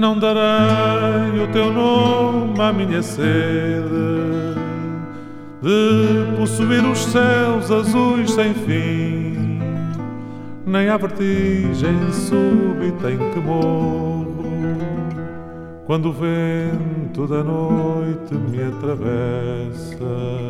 Não darei o teu nome à minha sede de possuir os céus azuis sem fim, nem à vertigem súbita em que morro quando o vento da noite me atravessa.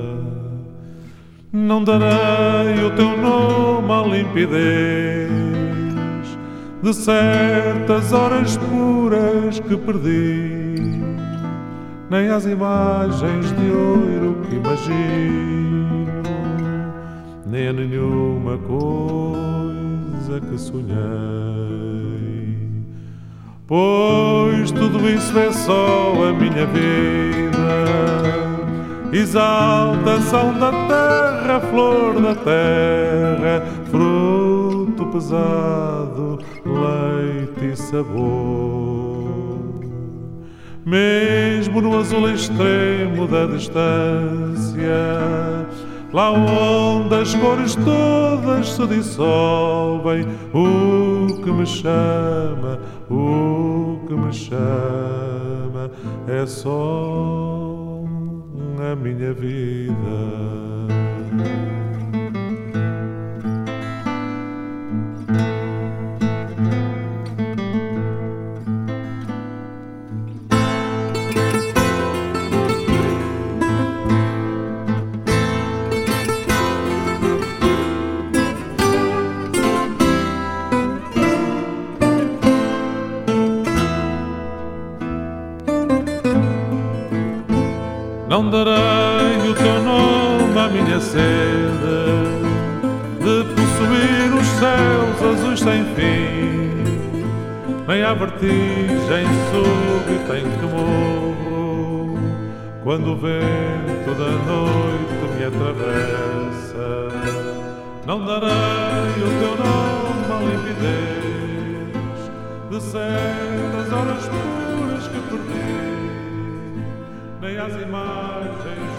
Não darei o teu nome à limpidez de certas horas puras que perdi, nem às imagens de ouro que imagino, nem a nenhuma coisa que sonhei. Pois tudo isso é só a minha vida, exaltação da terra, flor da terra, fruto pesado, leite e sabor. Mesmo no azul extremo da distância, lá onde as cores todas se dissolvem, o que me chama, o que me chama é só a minha vida. Não darei o teu nome à minha sede de possuir os céus azuis sem fim, nem à vertigem súbita em que morro quando o vento da noite me atravessa. Não darei o teu nome à limpidez de certas horas puras que perdi, nem às imagens